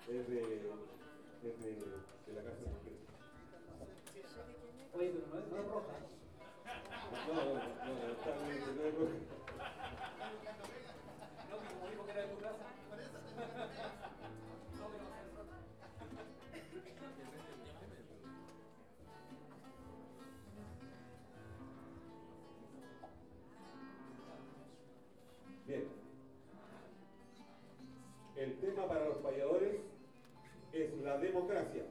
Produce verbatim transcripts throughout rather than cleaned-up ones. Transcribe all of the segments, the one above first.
es de, es de, de la Casa de Mujeres. Oye, pero no es, no es roja. No, no, no, no, está bien, no es roja. No, que como dijo que era de tu casa. No, que no va a ser roja. Bien. El tema para los payadores es la democracia.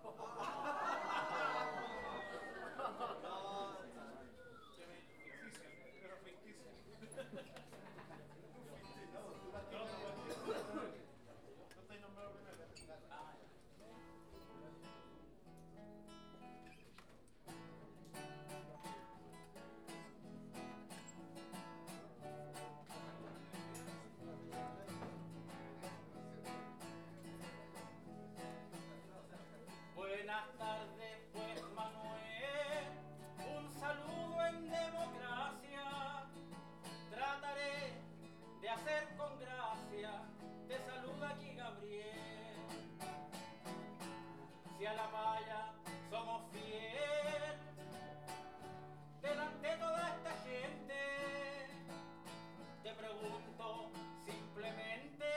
Buenas tardes, pues Manuel, un saludo en democracia. Trataré de hacer con gracia, te saluda aquí Gabriel. Si a la paya somos fiel, delante de toda esta gente, te pregunto simplemente,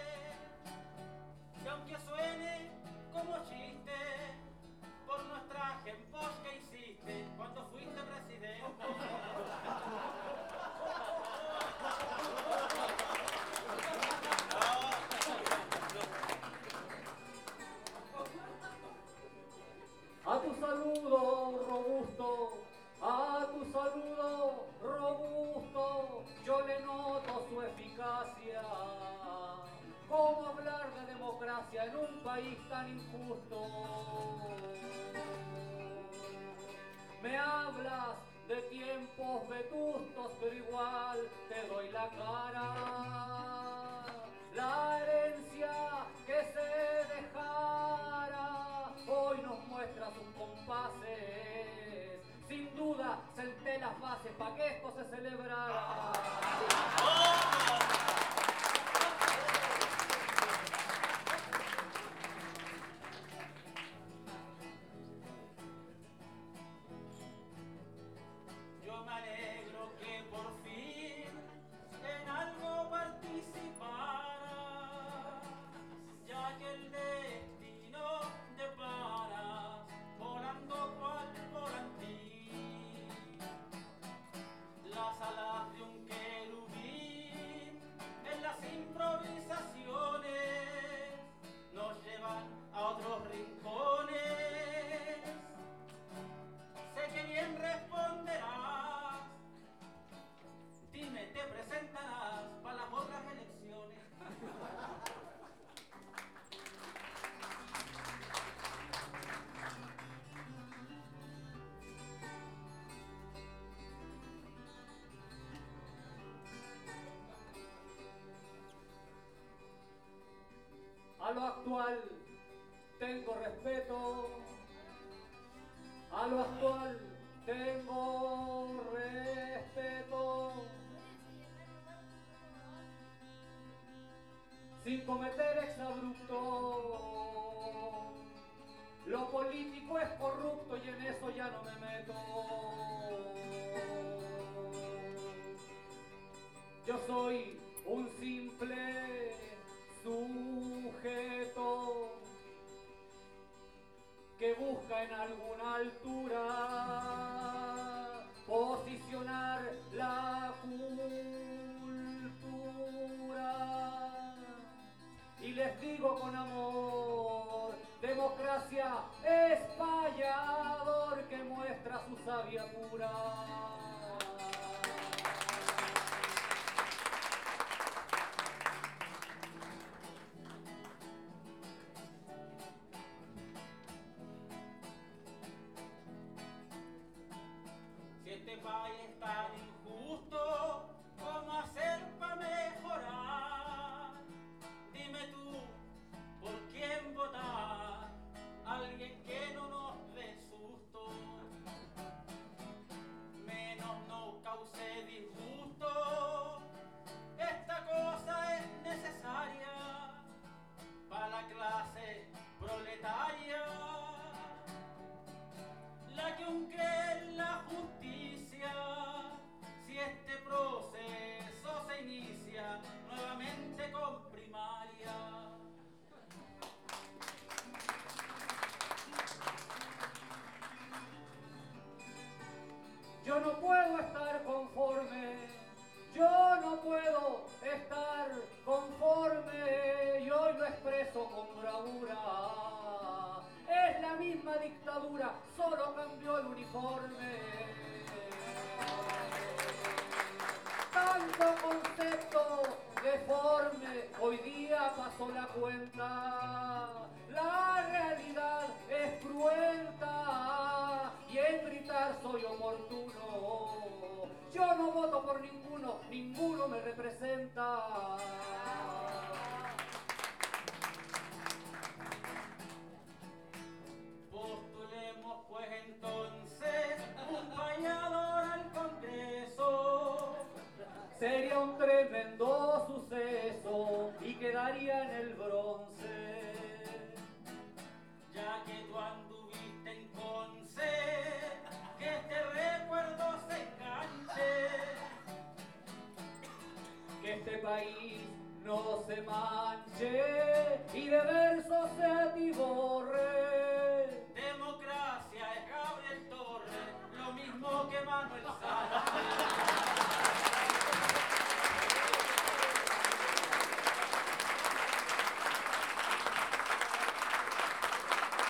que aunque suene como chiste, por nuestra ejemplos que hiciste cuando fuiste presidente. A tu saludo robusto, a tu saludo robusto, yo le noto su eficacia. ¿Cómo hablar de democracia en un país tan injusto? Me hablas de tiempos vetustos, pero igual te doy la cara. La herencia que se dejara hoy nos muestra sus compases. Sin duda senté las bases para que esto se celebrara. Yo me alegro que por fin en algo participaras, ya que el destino depara volando cual volantín. Las alas de un querubín en las improvisaciones nos llevan a otros rincones. Sé que bien responderás, dime, te presentarás para las otras elecciones. A lo actual tengo respeto, a lo actual tengo respeto, sin cometer exabrupto. Lo político es corrupto y en eso ya no me meto. Yo soy un simple sujeto que busca en alguna altura posicionar la cultura. Y les digo con amor, democracia es payador que muestra su savia pura. Si este país es tan injusto, ¿cómo hacer para mejorar? Dime tú, ¿por quién votar? Alguien que no nos dé susto, menos no cause disgusto. Esta cosa es necesaria para la clase historia solo cambió el uniforme. Tanto concepto deforme hoy día pasó la cuenta. La realidad es cruenta y en gritar soy oportuno. Yo no voto por ninguno, ninguno me representa. Postulemos pues entonces un payador al Congreso. Sería un tremendo suceso y quedaría en el bronce. Ya que tú anduviste en Conce, que este recuerdo se enganche. Que este país no se manche y de versos se atiborre.